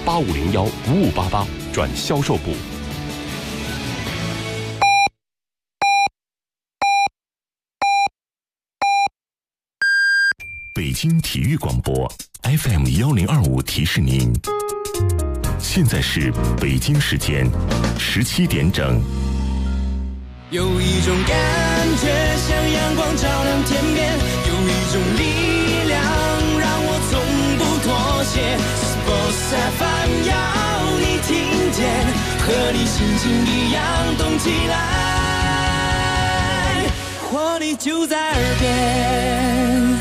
8501-5588转销售部。北京体育广播 FM1025提示您，现在是北京时间17点整。 有一种感觉像阳光照亮天边，有一种力量让我从不妥协。Sports FM 要你听见，和你心情一样动起来，活力就在耳边。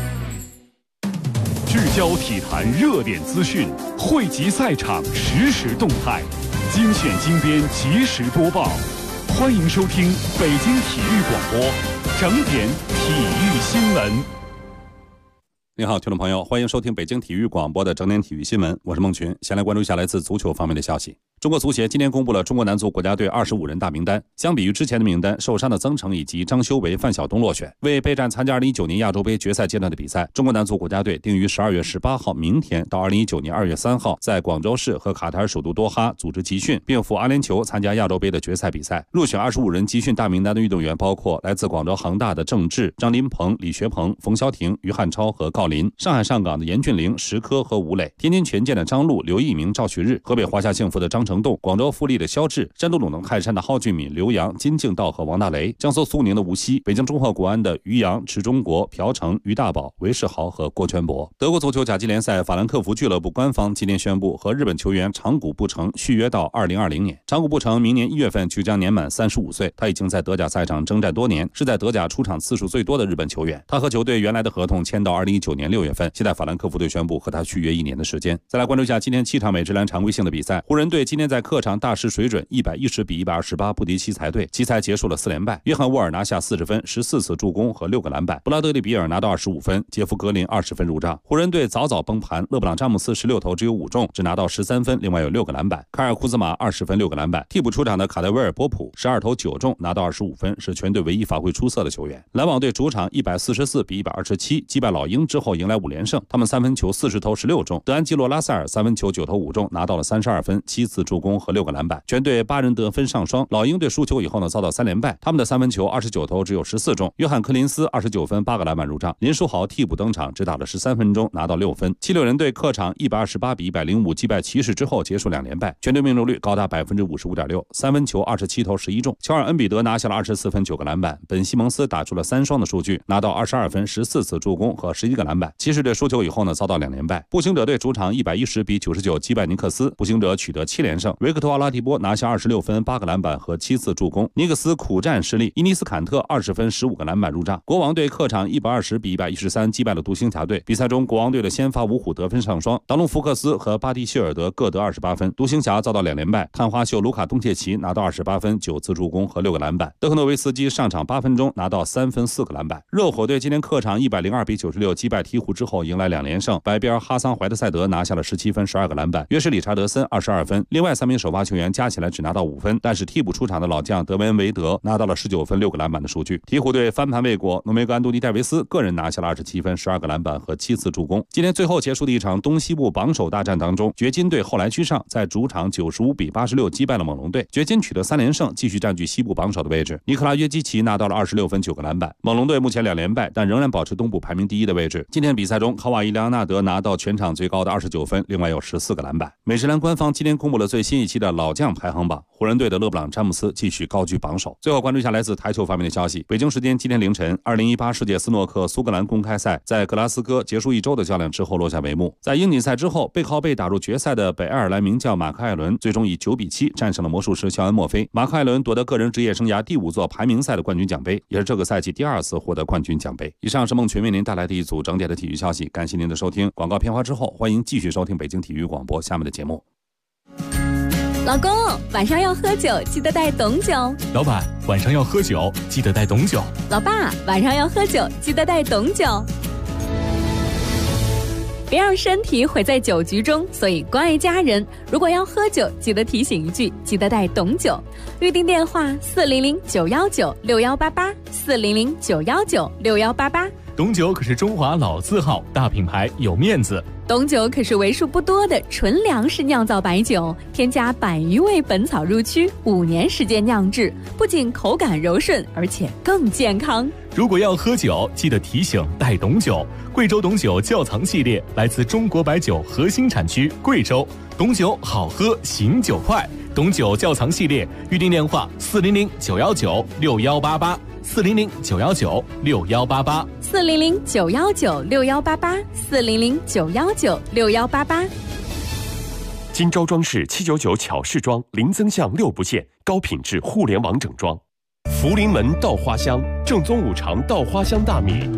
聚焦体坛热点资讯，汇集赛场实时动态，精选精编即时播报。欢迎收听北京体育广播整点体育新闻。 您好，听众朋友，欢迎收听北京体育广播的整点体育新闻，我是孟群。先来关注一下来自足球方面的消息。中国足协今天公布了中国男足国家队25人大名单，相比于之前的名单，受伤的曾诚以及张修为、范晓东落选。为备战参加2019年亚洲杯决赛阶段的比赛，中国男足国家队定于12月18号明天到2019年2月3号在广州市和卡塔尔首都多哈组织集训，并赴阿联酋参加亚洲杯的决赛比赛。入选25人集训大名单的运动员包括来自广州恒大的郑智、张琳芃、李学鹏、冯潇霆、于汉超和郜林，上海上港的严俊凌、石科和吴磊，天津权健的张路、刘一鸣、赵旭日，河北华夏幸福的张成栋，广州富力的肖智，山东鲁能泰山的蒿俊闵、刘洋、金敬道和王大雷，江苏苏宁的吴曦，北京中赫国安的于洋、池忠国、朴成、于大宝、韦世豪和郭全博。德国足球甲级联赛法兰克福俱乐部官方今天宣布和日本球员长谷部诚续约到2020年。长谷部诚明年1月份就将年满35岁，他已经在德甲赛场征战多年，是在德甲出场次数最多的日本球员。他和球队原来的合同签到2019年6月份，现在法兰克福队宣布和他续约1年的时间。再来关注一下今天7场美职篮常规性的比赛，湖人队今天在客场大失水准，110比128不敌奇才队，奇才结束了4连败。约翰沃尔拿下40分、14次助攻和6个篮板，布拉德利比尔拿到25分，杰夫格林20分入账。湖人队早早崩盘，勒布朗詹姆斯16投只有5中，只拿到13分，另外有6个篮板。凯尔库兹马20分6个篮板，替补出场的卡德维尔波普12投9中，拿到25分，是全队唯一发挥出色的球员。篮网队主场144比127击败老鹰之后迎来5连胜，他们三分球40投16中，德安基洛拉塞尔三分球9投5中，拿到了32分、7次助攻和6个篮板。全队8人得分上双。老鹰队输球以后呢，遭到3连败，他们的三分球29投只有14中。约翰科林斯29分8个篮板入账，林书豪替补登场，只打了13分钟，拿到6分。76人队客场128比105击败骑士之后结束2连败，全队命中率高达 55.6%， 三分球27投11中。乔尔恩比德拿下了24分9个篮板，本西蒙斯打出了3双的数据，拿到22分、14次助攻和11个篮板。骑士队输球以后呢，遭到2连败。步行者队主场110比99击败尼克斯，步行者取得7连胜。维克托·阿拉蒂波拿下26分8个篮板和7次助攻，尼克斯苦战失利，伊尼斯坎特20分15个篮板入账。国王队客场120比113击败了独行侠队，比赛中国王队的先发五虎得分上双，达隆福克斯和巴蒂希尔德各得28分，独行侠遭到2连败，探花秀卢卡东切奇拿到28分9次助攻和6个篮板，德克诺维斯基上场8分钟拿到3分4个篮板。热火队今天客场102比96击败鹈鹕之后迎来2连胜，白边哈桑怀特塞德拿下了17分12个篮板，约什理查德森22分，另外3名首发球员加起来只拿到5分，但是替补出场的老将德文维德拿到了19分6个篮板的数据。鹈鹕队翻盘未果，诺梅格安东尼戴维斯个人拿下了27分12个篮板和7次助攻。今天最后结束的一场东西部榜首大战当中，掘金队后来居上，在主场95比86击败了猛龙队，掘金取得3连胜，继续占据西部榜首的位置。尼克拉约基奇拿到了26分9个篮板。猛龙队目前2连败，但仍然保持东部排名第1的位置。今天比赛中，卡瓦伊·莱昂纳德拿到全场最高的29分，另外有14个篮板。美职篮官方今天公布了最新一期的老将排行榜，湖人队的勒布朗詹姆斯继续高居榜首。最后关注一下来自台球方面的消息，北京时间今天凌晨，2018世界斯诺克苏格兰公开赛在格拉斯哥结束1周的较量之后落下帷幕。在英锦赛之后，背靠背打入决赛的北爱尔兰名将马克艾伦最终以9比7战胜了魔术师肖恩墨菲。马克艾伦夺得个人职业生涯第5座排名赛的冠军奖杯，也是这个赛季第2次获得冠军奖杯。以上是孟群为您带来的一组整点的体育消息，感谢您的收听。广告片花之后，欢迎继续收听北京体育广播下面的节目。 老公，晚上要喝酒，记得带懂酒。 老板，晚上要喝酒，记得带懂酒。 老爸，晚上要喝酒，记得带懂酒。别让身体毁在酒局中，所以关爱家人。如果要喝酒，记得提醒一句，记得带懂酒。预订电话400-919-6188，400-919-6188。 董酒可是中华老字号，大品牌有面子。 董酒可是为数不多的纯粮食酿造白酒，添加100余味本草入曲，5年时间酿制，不仅口感柔顺，而且更健康。 如果要喝酒，记得提醒带董酒。贵州董酒窖藏系列来自中国白酒核心产区贵州，董酒好喝，醒酒快。董酒窖藏系列，预订电话 400-919-6188，400-919-6188，400-919-6188。 金州装饰799巧饰装，零增项6不限，高品质互联网整装。福临门稻花香，正宗5常稻花香大米。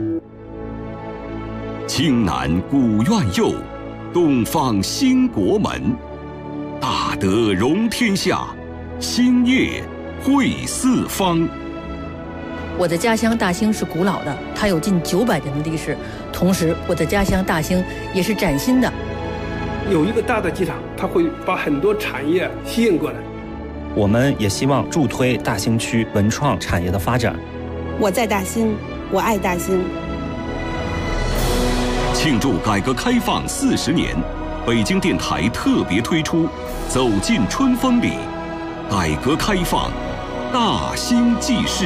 青南古院右，东方兴国门。大德容天下，兴业惠四方。 我的家乡大兴是古老的，它有近900年的历史。同时，我的家乡大兴也是崭新的。 有一个大的机场，它会把很多产业吸引过来。 我们也希望助推大兴区文创产业的发展。 我在大兴，我爱大兴。 庆祝改革开放40年，北京电台特别推出《走进春风里》，改革开放，大兴记事。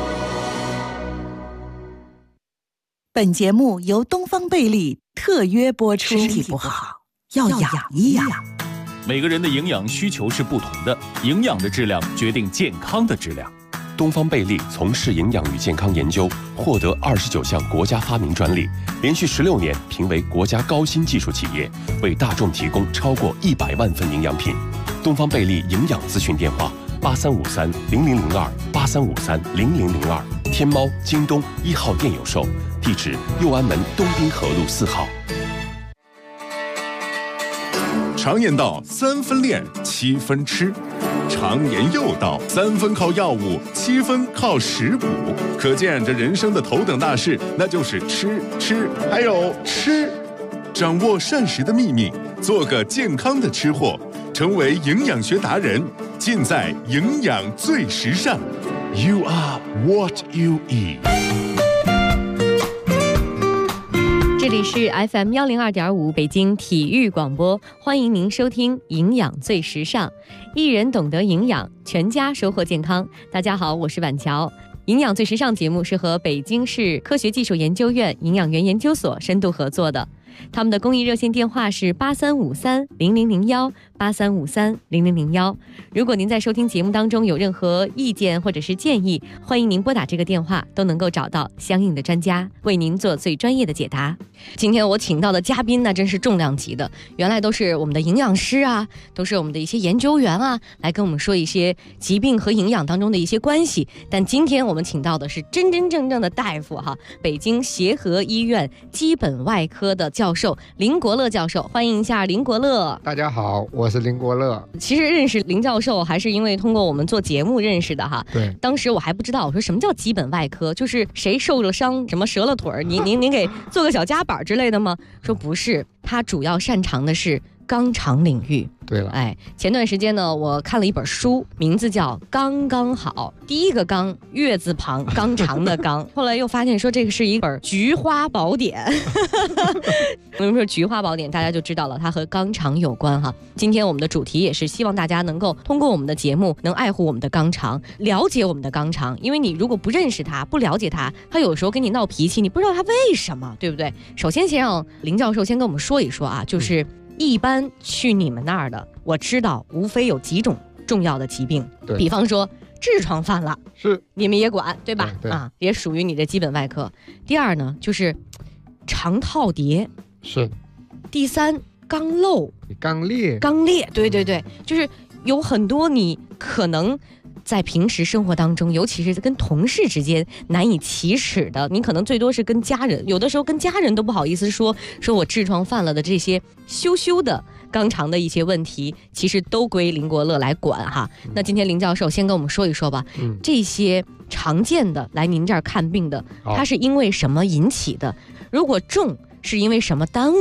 本节目由东方贝利特约播出。身体不好要养一养。 每个人的营养需求是不同的，营养的质量决定健康的质量。 东方贝利从事营养与健康研究，获得29项国家发明专利，连续16年评为国家高新技术企业，为大众提供超过100万份营养品。东方贝利营养咨询电话8353-0002，8353-0002，天猫、京东1号店有售，地址右安门东滨河路4号。 常言道3分练7分吃，常言又道3分靠药物，7分靠食补。可见这人生的头等大事，那就是吃还有吃。掌握膳食的秘密，做个健康的吃货，成为营养学达人，尽在营养最时尚。 You are what you eat。 这里是 FM 102.5北京体育广播，欢迎您收听营养最时尚，一人懂得营养，全家收获健康。大家好，我是婉乔。营养最时尚节目是和北京市科学技术研究院营养园研究所深度合作的，他们的公益热线电话是8353-0001，8353-0001。如果您在收听节目当中有任何意见或者是建议，欢迎您拨打这个电话，都能够找到相应的专家为您做最专业的解答。今天我请到的嘉宾那真是重量级的，原来都是我们的营养师啊，都是我们的一些研究员啊，来跟我们说一些疾病和营养当中的一些关系。但今天我们请到的是真真正正的大夫哈，北京协和医院基本外科的教授林国乐教授，欢迎一下林国乐。 大家好，我是林国乐。 其实认识林教授还是因为通过我们做节目认识的哈。 对， 当时我还不知道，我说什么叫基本外科，就是谁受了伤，什么折了腿，您给做个小夹板之类的吗？说不是，他主要擅长的是肛肠领域。 对了， 前段时间呢，我看了一本书，名字叫《刚刚好》，第一个刚，月字旁，肛肠的肛。后来又发现说这个是一本菊花宝典。我们说菊花宝典，大家就知道了，它和肛肠有关哈。今天我们的主题也是希望大家能够通过我们的节目，能爱护我们的肛肠，了解我们的肛肠。因为你如果不认识它，不了解它，它有时候跟你闹脾气，你不知道它为什么，对不对？首先先让林教授先跟我们说一说啊，就是一般去你们那儿的，我知道无非有几种重要的疾病，比方说痔疮犯了， 是你们也管，对吧？ 对啊，也属于你的基本外科。第二呢，就是肠套叠， 是。 第三，肛瘘、 肛裂， 对，就是有很多你可能在平时生活当中，尤其是跟同事之间难以启齿的，你可能最多是跟家人，有的时候跟家人都不好意思说我痔疮犯了的这些羞的肛肠的一些问题，其实都归林国乐来管哈。那今天林教授先跟我们说一说吧，这些常见的来您这儿看病的，它是因为什么引起的？如果重是因为什么耽误的？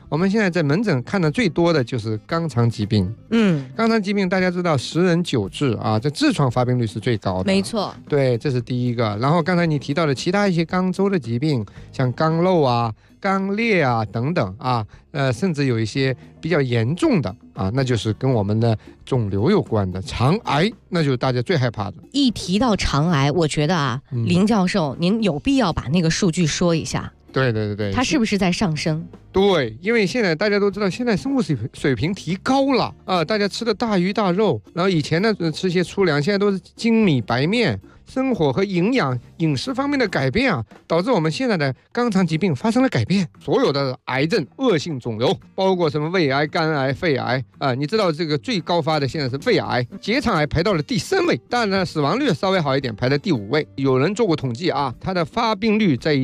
我们现在在门诊看的最多的就是肛肠疾病。肛肠疾病大家知道10人9痔啊，这痔疮发病率是最高的。 没错， 对，这是第一个。然后刚才你提到的其他一些肛周的疾病，像肛瘘啊、肛裂啊等等啊，甚至有一些比较严重的啊，那就是跟我们的肿瘤有关的肠癌，那就是大家最害怕的。 一提到肠癌，我觉得啊，林教授，您有必要把那个数据说一下。 对， 它是不是在上升？ 对，因为现在大家都知道，现在生活水平提高了啊，大家吃的大鱼大肉，然后以前呢吃些粗粮，现在都是精米白面。生活和营养饮食方面的改变啊，导致我们现在的肛肠疾病发生了改变。所有的癌症、恶性肿瘤，包括什么胃癌、肝癌、肺癌啊，你知道这个最高发的现在是肺癌，结肠癌排到了第3位，当然呢死亡率稍微好一点，排在第5位。有人做过统计啊，它的发病率在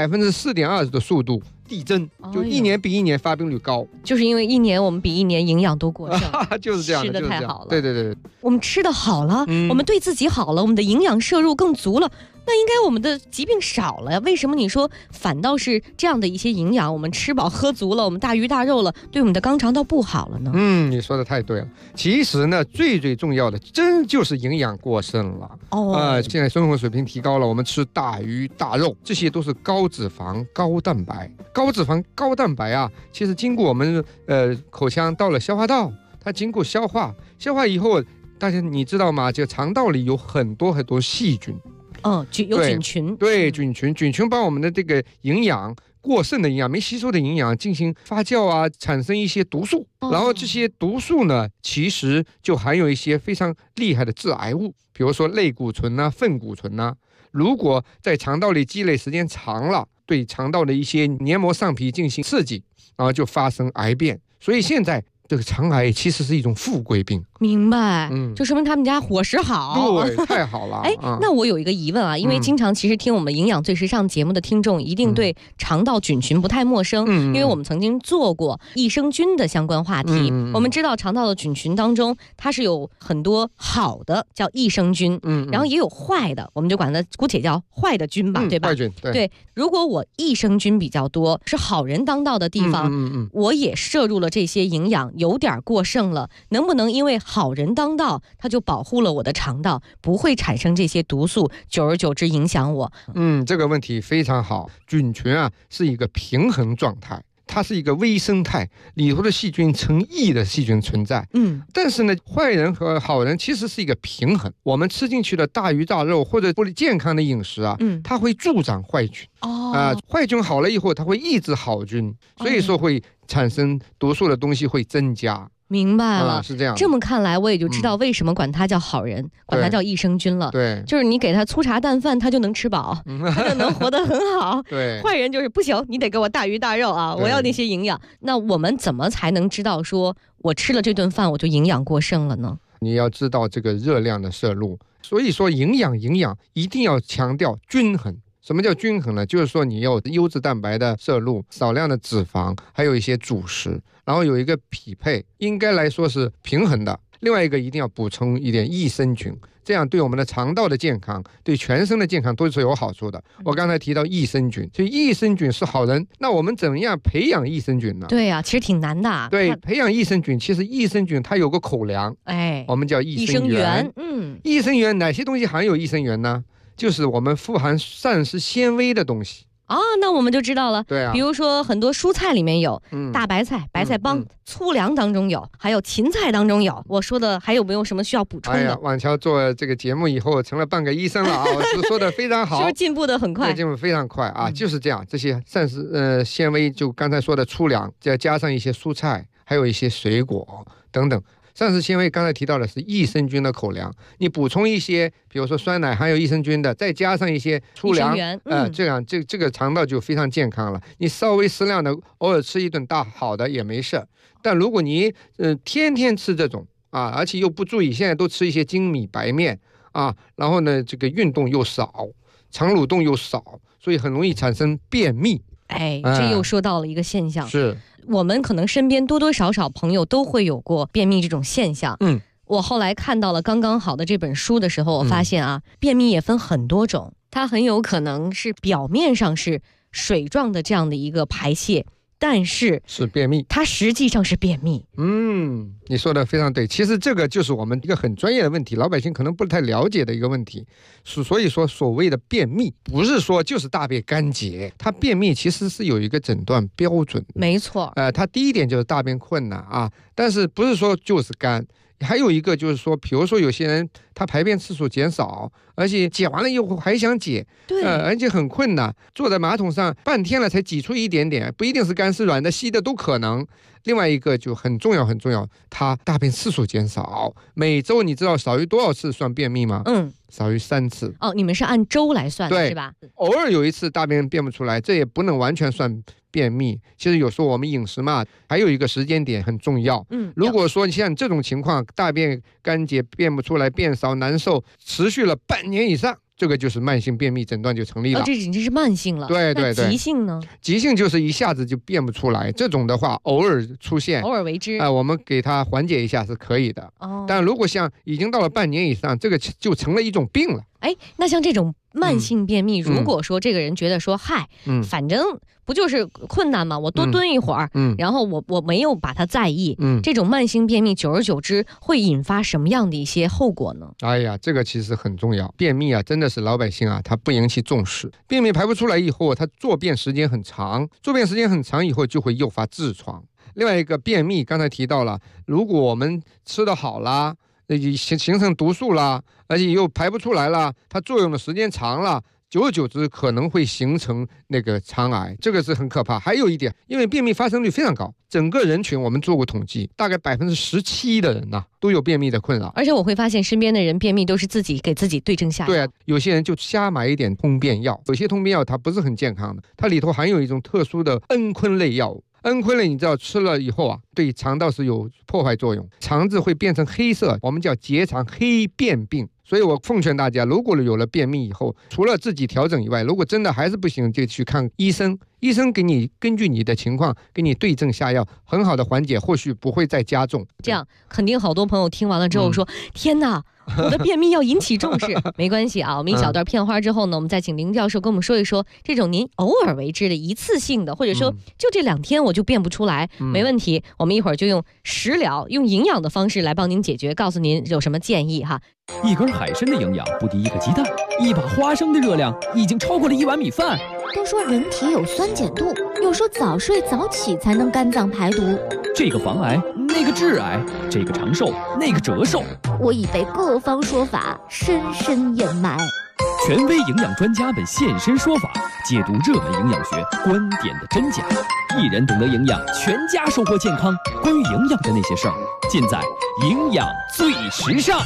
4.20%的速度递增，就一年比一年发病率高， 就是因为一年我们比一年营养都过剩， 就是这样的， 吃的太好了。 对， 我们吃的好了，我们对自己好了，我们的营养摄入更足了，那应该我们的疾病少了呀？为什么你说反倒是这样的一些营养，我们吃饱喝足了，我们大鱼大肉了，对我们的肛肠道不好了呢？ 你说的太对了。其实呢，最重要的真就是营养过剩了。现在生活水平提高了，我们吃大鱼大肉，这些都是高脂肪、高蛋白。高脂肪、高蛋白啊，其实经过我们口腔到了消化道，它经过消化以后，大家你知道吗？这个肠道里有很多细菌。 有菌群。 对，菌群把我们的这个营养过剩的营养、没吸收的营养进行发酵啊，产生一些毒素。然后这些毒素呢，其实就含有一些非常厉害的致癌物，比如说类固醇啊、粪固醇啊。如果在肠道里积累时间长了，对肠道的一些黏膜上皮进行刺激，然后就发生癌变。所以现在这个肠癌其实是一种富贵病。 明白，就说明他们家伙食好。 对，太好了。 那我有一个疑问啊，因为经常其实听我们营养最时尚节目的听众一定对肠道菌群不太陌生，因为我们曾经做过益生菌的相关话题。我们知道肠道的菌群当中，它是有很多好的叫益生菌，然后也有坏的，我们就管它姑且叫坏的菌吧，对吧？ 坏菌， 对。如果我益生菌比较多，是好人当道的地方，我也摄入了这些营养，有点过剩了，能不能因为好人当道，它就保护了我的肠道，不会产生这些毒素，久而久之影响我？ 这个问题非常好。菌群啊是一个平衡状态，它是一个微生态，里头的细菌成亿的细菌存在。但是呢，坏人和好人其实是一个平衡。我们吃进去的大鱼大肉或者不健康的饮食啊，它会助长坏菌。坏菌好了以后，它会抑制好菌，所以说会产生毒素的东西会增加。 明白了， 是这样。 这么看来，我也就知道为什么管它叫好人，管它叫益生菌了。 对， 就是你给它粗茶淡饭，它就能吃饱，它就能活得很好。 对， 坏人就是不行，你得给我大鱼大肉啊，我要那些营养。那我们怎么才能知道说我吃了这顿饭我就营养过剩了呢？ 你要知道这个热量的摄入，所以说营养一定要强调均衡。什么叫均衡呢？就是说你有优质蛋白的摄入，少量的脂肪，还有一些主食，然后有一个匹配，应该来说是平衡的。另外一个一定要补充一点益生菌，这样对我们的肠道的健康，对全身的健康都是有好处的。我刚才提到益生菌，所以益生菌是好人。那我们怎么样培养益生菌呢？ 对啊，其实挺难的。 对，培养益生菌，其实益生菌它有个口粮，我们叫益生元。益生元哪些东西含有益生元呢？就是我们富含膳食纤维的东西。 那我们就知道了。 对啊， 比如说很多蔬菜里面有，大白菜、白菜帮，粗粮当中有，还有芹菜当中有。我说的还有没有什么需要补充的？ 婉乔做这个节目以后成了半个医生了啊！我是说的非常好， 是不是进步的很快？ 进步非常快啊！就是这样，这些膳食纤维，就刚才说的粗粮，再加上一些蔬菜，还有一些水果等等。膳食纤维刚才提到的是益生菌的口粮，你补充一些，比如说酸奶含有益生菌的，再加上一些粗粮，这样这个肠道就非常健康了。你稍微适量的偶尔吃一顿大好的也没事，但如果你天天吃这种而且又不注意，现在都吃一些精米白面然后呢这个运动又少，肠蠕动又少，所以很容易产生便秘。 这又说到了一个现象， 是我们可能身边多多少少朋友都会有过便秘这种现象。我后来看到了刚刚好的这本书的时候，我发现便秘也分很多种，它很有可能是表面上是水状的这样的一个排泄， 但是是便秘， 它实际上是便秘。 你说的非常对。其实这个就是我们一个很专业的问题，老百姓可能不太了解的一个问题。所以说，所谓的便秘，不是说就是大便干结，它便秘其实是有一个诊断标准。 没错。 它第一点就是大便困难啊，但是不是说就是干。还有一个就是说，比如说有些人他排便次数减少，而且解完了以后还想解， 对， 而且很困难，坐在马桶上半天了才挤出一点点，不一定是干是软的稀的都可能。另外一个就很重要，他大便次数减少，每周你知道少于多少次算便秘吗？少于3次。 你们是按周来算的是吧？ 偶尔有一次大便便不出来，这也不能完全算便秘。其实有时候我们饮食嘛，还有一个时间点很重要。如果说像这种情况，大便干结便不出来，便少难受，持续了半年以上，这个就是慢性便秘，诊断就成立了。 这已经是慢性了。 对。 急性呢？ 急性就是一下子就便不出来，这种的话偶尔出现， 偶尔为之。 我们给它缓解一下是可以的。但如果像已经到了半年以上，这个就成了一种病了。 那像这种慢性便秘，如果说这个人觉得说，反正不就是困难吗？我多蹲一会儿，然后我没有把它在意，这种慢性便秘久而久之会引发什么样的一些后果呢？ 这个其实很重要。便秘啊，真的是老百姓啊，他不引起重视。便秘排不出来以后，他坐便时间很长，以后就会诱发痔疮。另外一个便秘，刚才提到了，如果我们吃得好啦，形成毒素啦，而且又排不出来了，它作用的时间长了，久而久之可能会形成那个肠癌，这个是很可怕。还有一点，因为便秘发生率非常高，整个人群我们做过统计，大概17%的人都有便秘的困扰。 而且我会发现身边的人便秘都是自己给自己对症下药。 对有些人就瞎买一点通便药，有些通便药它不是很健康的，它里头含有一种特殊的蒽醌类药物。蒽醌类你知道吃了以后对肠道是有破坏作用，肠子会变成黑色，我们叫结肠黑便病。所以我奉劝大家，如果有了便秘以后，除了自己调整以外，如果真的还是不行，就去看医生。医生给你根据你的情况给你对症下药，很好的缓解，或许不会再加重。 这样肯定好多朋友听完了之后说，天哪，我的便秘要引起重视。没关系我们一小段片花之后呢，我们再请林教授跟我们说一说，这种您偶尔为之的一次性的，或者说就这2天我就便不出来，没问题，我们一会儿就用食疗，用营养的方式来帮您解决，告诉您有什么建议哈。 一根海参的营养不敌1个鸡蛋，一把花生的热量已经超过了1碗米饭。 都说人体有酸碱度，又说早睡早起才能肝脏排毒， 这个防癌，那个致癌，这个长寿，那个折寿。 我已被各方说法深深掩埋。 权威营养专家们现身说法，解读热门营养学观点的真假。一人懂得营养，全家收获健康。关于营养的那些事儿，尽在营养最时尚。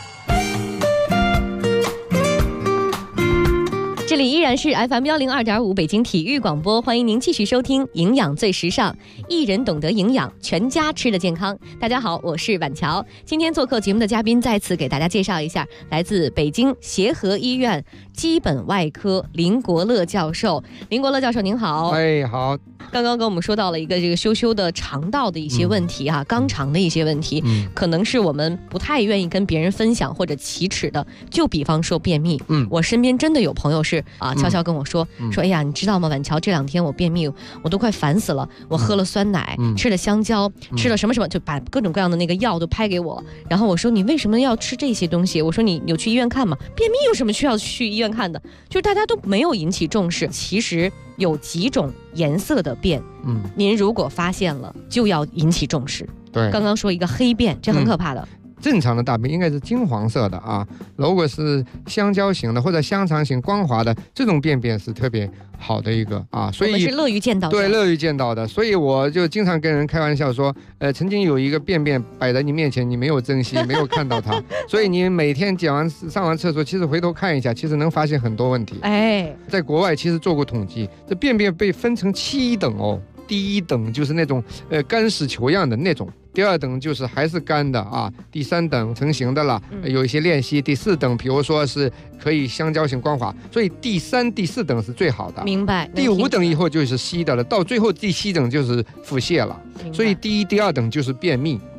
这里依然是 FM102.5 北京体育广播，欢迎您继续收听营养最时尚，一人懂得营养，全家吃得健康。大家好，我是婉乔。今天做客节目的嘉宾再次给大家介绍一下，来自北京协和医院基本外科林国乐教授。林国乐教授您好。 好。 刚刚跟我们说到了一个这个羞的肠道的一些问题肛肠的一些问题，可能是我们不太愿意跟别人分享或者启齿的。就比方说便秘，我身边真的有朋友是悄悄跟我说，哎呀，你知道吗，婉乔，这2天我便秘，我都快烦死了。我喝了酸奶，吃了香蕉，吃了什么什么，就把各种各样的那个药都拍给我。然后我说，你为什么要吃这些东西？我说你有去医院看吗？便秘有什么需要去医院看的？就是大家都没有引起重视。其实有几种颜色的便，您如果发现了，就要引起重视。 对， 刚刚说一个黑便，这很可怕的。 正常的大便应该是金黄色的如果是香蕉型的或者香肠型光滑的，这种便便是特别好的一个所以我们是乐于见到的。 对，乐于见到的。所以我就经常跟人开玩笑说，曾经有一个便便摆在你面前，你没有珍惜，没有看到它，所以你每天上完厕所，其实回头看一下，其实能发现很多问题。在国外其实做过统计，这便便被分成7等第1等就是那种干屎球样的那种，第2等就是还是干的第3等成型的了，有一些链隙，第4等比如说是可以香蕉型光滑，所以第3、第4等是最好的。 明白。 第5等以后就是稀的了，到最后第7等就是腹泻了。所以第1、第2等就是便秘，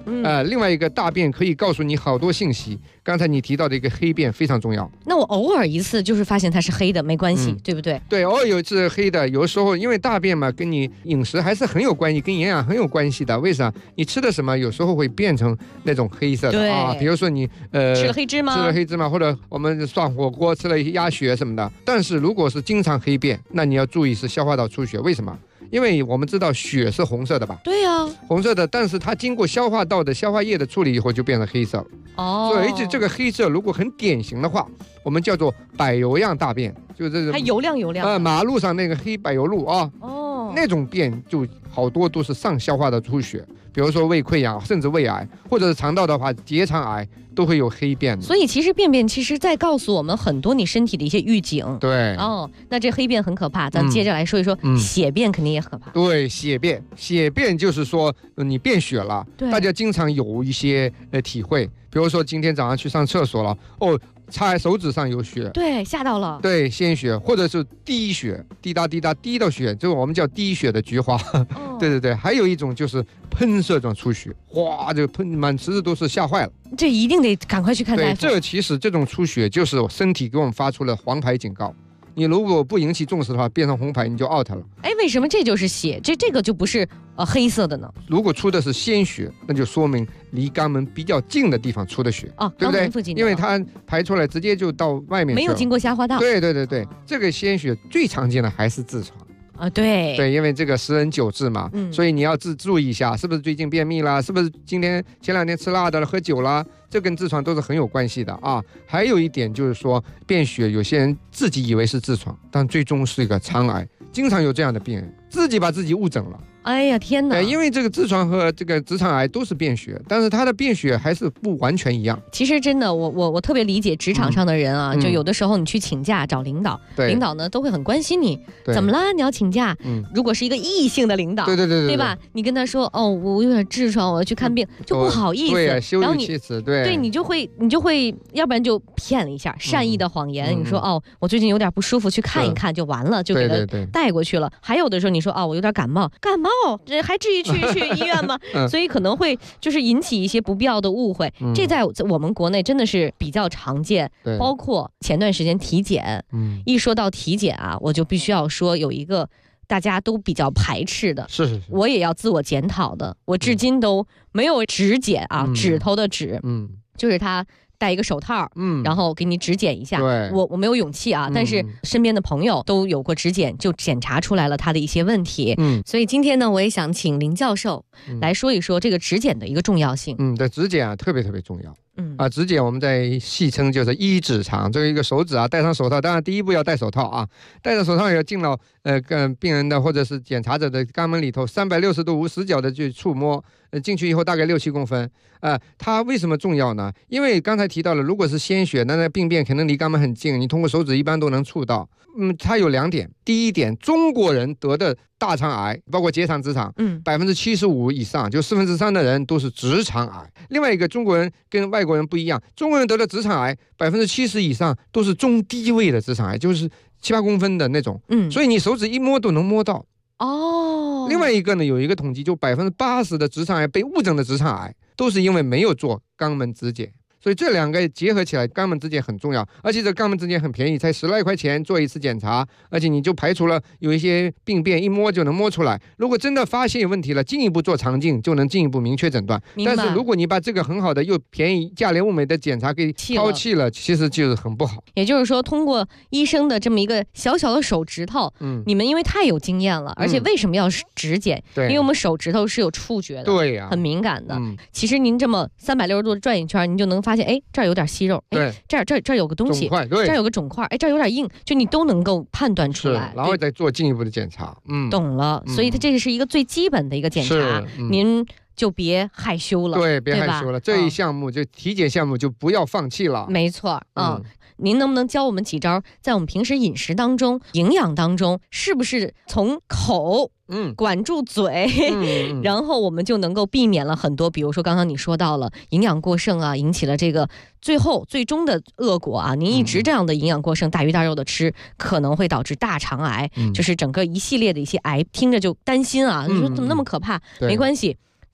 另外一个大便可以告诉你好多信息。刚才你提到的一个黑便非常重要。 那我偶尔一次就是发现它是黑的，没关系，对不对？ 对，偶尔有一次黑的，有的时候因为大便嘛，跟你饮食还是很有关系，跟营养很有关系的。为啥？你吃的什么，有时候会变成那种黑色的啊。比如说你吃了黑芝麻， 或者我们涮火锅吃了鸭血什么的。但是如果是经常黑便，那你要注意是消化道出血。为什么？因为我们知道血是红色的吧？ 对呀， 红色的，但是它经过消化道的消化液的处理以后就变成黑色了。所以而且这个黑色如果很典型的话，我们叫做柏油样大便，就是还油亮马路上那个黑柏油路啊。那种便就好多都是上消化道出血，比如说胃溃疡，甚至胃癌，或者是肠道的话结肠癌都会有黑便的。 所以其实便便其实在告诉我们很多你身体的一些预警。 对， 那这黑便很可怕，咱们接着来说一说血便，肯定也很可怕。 对，血便就是说你便血了，大家经常有一些体会，比如说今天早上去上厕所了，擦手指上有血， 对，吓到了， 对，鲜血，或者是滴血，滴答滴答滴到血，这个我们叫滴血的菊花。对，还有一种就是喷射状出血，哗，这个喷满池子都是，吓坏了。 这一定得赶快去看大夫。 对，这其实这种出血就是身体给我们发出了黄牌警告。你如果不引起重视的话，变成红牌你就 out 了。 为什么这就是血？这个就不是黑色的呢？ 如果出的是鲜血，那就说明离肛门比较近的地方出的血，对不对？因为它排出来直接就到外面去了， 没有经过消化道。 对，这个鲜血最常见的还是痔疮。 对， 因为这个10人9痔嘛，所以你要注意一下，是不是最近便秘啦？是不是前2天吃辣的了，喝酒啦？这跟痔疮都是很有关系的啊。还有一点就是说，便血有些人自己以为是痔疮，但最终是一个肠癌，经常有这样的病人自己把自己误诊了。 哎呀天哪！ 因为这个痔疮和这个直肠癌都是便血，但是它的便血还是不完全一样。 其实真的，我特别理解职场上的人啊，就有的时候你去请假找领导，领导呢都会很关心你，怎么了？你要请假？如果是一个异性的领导，对吧？你跟他说我有点痔疮，我要去看病，就不好意思， 羞于启齿， 对你就会，要不然就骗了一下，善意的谎言，你说我最近有点不舒服，去看一看就完了，就给他带过去了。还有的时候你说我有点感冒，这还至于去医院吗？所以可能会就是引起一些不必要的误会。这在我们国内真的是比较常见，包括前段时间体检，一说到体检啊，我就必须要说有一个大家都比较排斥的， 是，我也要自我检讨的，我至今都没有指检啊，指头的指，就是他戴一个手套，然后给你指检一下。我没有勇气啊，但是身边的朋友都有过指检，就检查出来了他的一些问题。所以今天呢，我也想请林教授来说一说这个指检的一个重要性。 对，指检啊特别重要。指检我们在戏称就是1指肠，这个一个手指啊，戴上手套，当然第一步要戴手套啊，戴上手套也要进到跟病人的或者是检查者的肛门里头，360度无死角的去触摸，进去以后大概6-7公分。它为什么重要呢？因为刚才提到了，如果是鲜血，那病变可能离肛门很近，你通过手指一般都能触到。它有2点，第一点，中国人得的大肠癌，包括结肠、直肠，75%以上，就3/4的人都是直肠癌。另外一个，中国人跟外国人不一样，中国人得的直肠癌70%以上都是中低位的直肠癌，就是7-8公分的那种。所以你手指一摸都能摸到。另外一个呢，有一个统计，就80%的直肠癌被误诊的直肠癌，都是因为没有做肛门指检。所以这2个结合起来，肛门指检很重要，而且这肛门指检很便宜，才10来块钱做一次检查，而且你就排除了有一些病变，一摸就能摸出来。如果真的发现有问题了，进一步做肠镜就能进一步明确诊断。但是如果你把这个很好的又便宜、价廉物美的检查给抛弃了，其实就是很不好。 也就是说，通过医生的这么一个小小的手指头，你们因为太有经验了，而且为什么要指检？因为我们手指头是有触觉的， 对呀， 很敏感的。其实您这么360度转一圈，您就能发现，这儿有点息肉，这儿有个东西，这儿有个肿块，这儿有点硬，就你都能够判断出来， 然后再做进一步的检查。 懂了。所以它这个是一个最基本的一个检查，您就别害羞了， 别害羞了。这一项目就体检项目就不要放弃了。 没错，您能不能教我们几招，在我们平时饮食当中、营养当中，是不是从口管住嘴，然后我们就能够避免了很多，比如说刚刚你说到了营养过剩啊，引起了这个最终的恶果啊。您一直这样的营养过剩、大鱼大肉的吃，可能会导致大肠癌，就是整个一系列的一些癌，听着就担心啊。你说怎么那么可怕？没关系。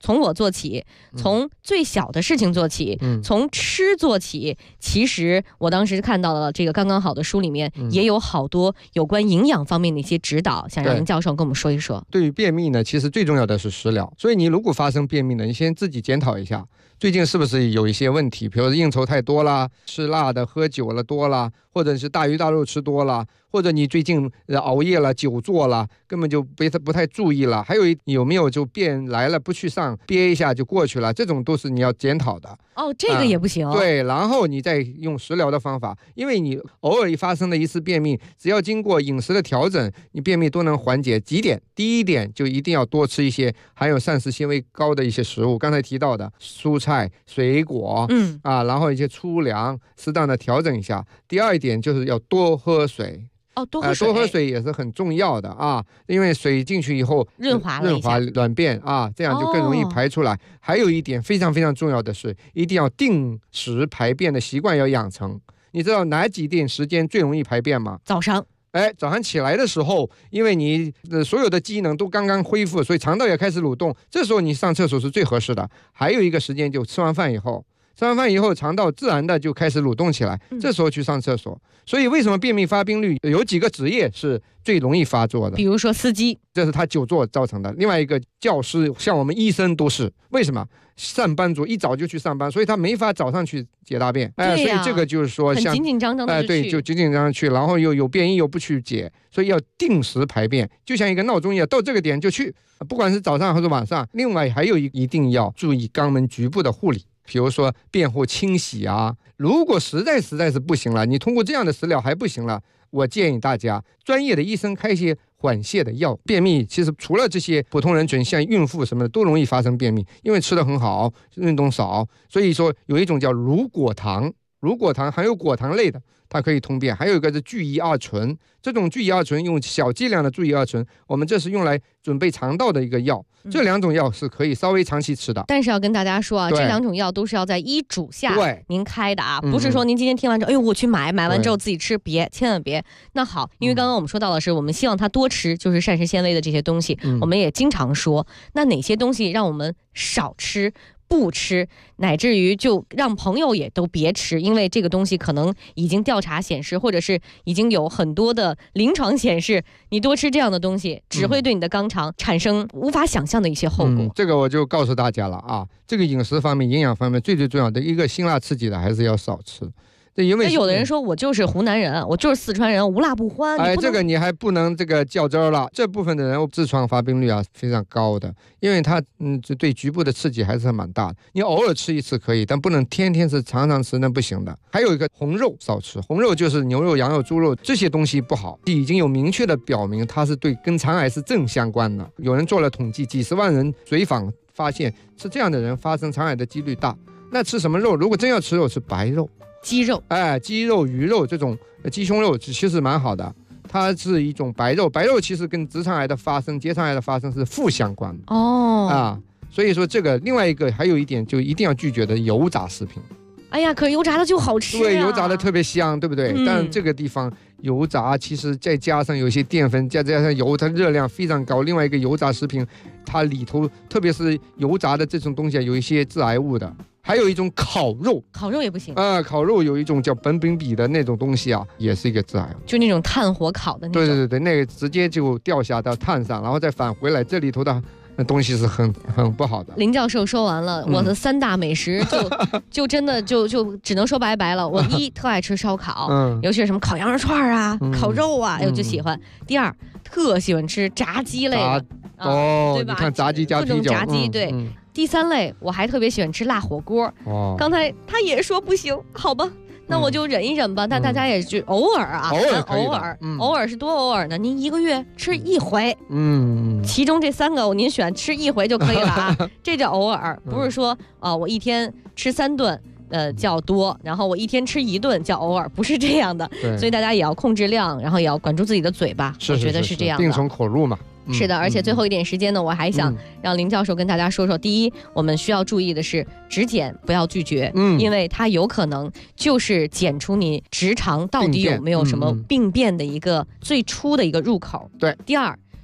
从我做起，从最小的事情做起，从吃做起。其实我当时看到了这个刚刚好的书里面，也有好多有关营养方面的一些指导，想让林教授跟我们说一说。 对于便秘呢，其实最重要的是食疗，所以你如果发生便秘呢，你先自己检讨一下，最近是不是有一些问题，比如说应酬太多啦，吃辣的喝酒了多啦，或者是大鱼大肉吃多了，或者你最近熬夜了久坐了，根本就不太注意了，还有没有就便来了不去上，憋一下就过去了，这种都是你要检讨的。 这个也不行。 对，然后你再用食疗的方法，因为你偶尔发生的一次便秘，只要经过饮食的调整，你便秘都能缓解。几点？第一点就一定要多吃一些含有膳食纤维高的一些食物，刚才提到的蔬菜、水果，然后一些粗粮，适当的调整一下。第二点就是要多喝水。 多喝水也是很重要的啊，因为水进去以后润滑软便啊，这样就更容易排出来。还有一点非常非常重要的是，一定要定时排便的习惯要养成。你知道哪几点时间最容易排便吗？ 早上。 早上起来的时候，因为你所有的机能都刚刚恢复，所以肠道也开始蠕动，这时候你上厕所是最合适的。还有一个时间就吃完饭以后。吃完饭以后，肠道自然的就开始蠕动起来，这时候去上厕所。所以为什么便秘发病率有几个职业是最容易发作的？ 比如说司机， 这是他久坐造成的。另外一个教师，像我们医生都是。为什么？上班族一早就去上班，所以他没法早上去解大便。所以这个就是说像很紧紧张张的对，就紧紧张张去，然后又有便意又不去解，所以要定时排便，就像一个闹钟一样，到这个点就去，不管是早上还是晚上。另外还有一定要注意肛门局部的护理。比如说便后清洗啊，如果实在是不行了，你通过这样的食疗还不行了，我建议大家专业的医生开一些缓泻的药。便秘其实除了这些普通人群，像孕妇什么的都容易发生便秘，因为吃得很好，运动少，所以说有一种叫乳果糖含有果糖类的，它可以通便。还有一个是聚乙二醇，这种聚乙二醇用小剂量的聚乙二醇，我们这是用来准备肠道的一个药。这两种药是可以稍微长期吃的， 但是要跟大家说啊，这两种药都是要在医嘱下您开的啊，不是说您今天听完之后，我去买完之后自己吃，千万别。那好，因为刚刚我们说到的是，我们希望他多吃就是膳食纤维的这些东西，我们也经常说，那哪些东西让我们少吃？不吃，乃至于就让朋友也都别吃，因为这个东西可能已经调查显示，或者是已经有很多的临床显示，你多吃这样的东西只会对你的肛肠产生无法想象的一些后果。 这个我就告诉大家了啊，这个饮食方面、营养方面最重要的一个辛辣刺激的还是要少吃。因为有的人说我就是湖南人，我就是四川人，无辣不欢。 这个你还不能较真儿了。这部分的人痔疮发病率啊非常高的，因为它对局部的刺激还是蛮大的。你偶尔吃一次可以，但不能天天吃，常常吃那不行的。还有一个红肉少吃，红肉就是牛肉、羊肉、猪肉这些东西不好，已经有明确的表明它是跟肠癌是正相关的。有人做了统计，几十万人随访发现，吃这样的人发生肠癌的几率大。那吃什么肉？如果真要吃肉，吃白肉。 鸡肉， 鸡肉、鱼肉这种鸡胸肉其实蛮好的，它是一种白肉。白肉其实跟直肠癌的发生、结肠癌的发生是负相关的所以说这个另外一个还有一点就一定要拒绝的油炸食品。 可是油炸的就好吃对，油炸的特别香，对不对？但这个地方油炸其实再加上有些淀粉，再加上油，它热量非常高。另外一个油炸食品，它里头特别是油炸的这种东西有一些致癌物的。还有一种烤肉也不行烤肉有一种叫苯丙芘的那种东西啊，也是一个致癌物， 就那种炭火烤的那种。 对，那个直接就掉下到炭上，然后再返回来，这里头的东西是很不好的。 林教授说完了，我的3大美食就真的就只能说拜拜了。我特爱吃烧烤，尤其是什么烤羊肉串啊、烤肉啊，就喜欢。第二，特喜欢吃炸鸡类的对吧？ 你看炸鸡加啤酒， 各种炸鸡对。第3类，我还特别喜欢吃辣火锅。刚才他也说不行，好吧，那我就忍一忍吧。但大家也就偶尔啊，偶尔是多偶尔呢？您1个月吃1回，其中这3个您选吃1回就可以了啊，这叫偶尔，不是说我一天吃3顿。叫多，然后我一天吃1顿叫偶尔，不是这样的，所以大家也要控制量，然后也要管住自己的嘴巴，我觉得是这样的， 定从口入嘛。 是的，而且最后一点时间呢，我还想让林教授跟大家说说。第一，我们需要注意的是，指检不要拒绝，因为它有可能就是检出你直肠到底有没有什么病变的一个最初的一个入口。 对。 第二，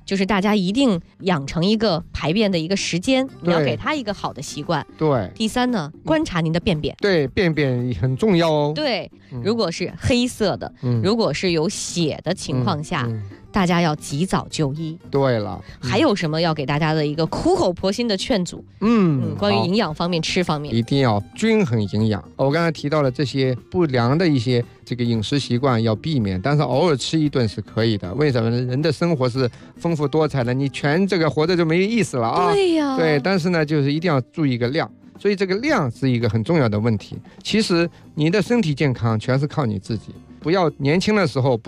就是大家一定养成一个排便的一个时间，你要对给他一个好的习惯。 对， 第三呢，观察您的便便。 对，便便很重要哦。 对，如果是黑色的，如果是有血的情况下，大家要及早就医。 对了， 还有什么要给大家的一个苦口婆心的劝阻？关于营养方面、吃方面， 一定要均衡营养。我刚才提到了这些不良的一些这个饮食习惯要避免，但是偶尔吃一顿是可以的。为什么呢？人的生活是丰富多彩的，你全这个活着就没意思了啊。 对呀， 对，但是呢，就是一定要注意一个量。所以这个量是一个很重要的问题。其实你的身体健康全是靠你自己，不要年轻的时候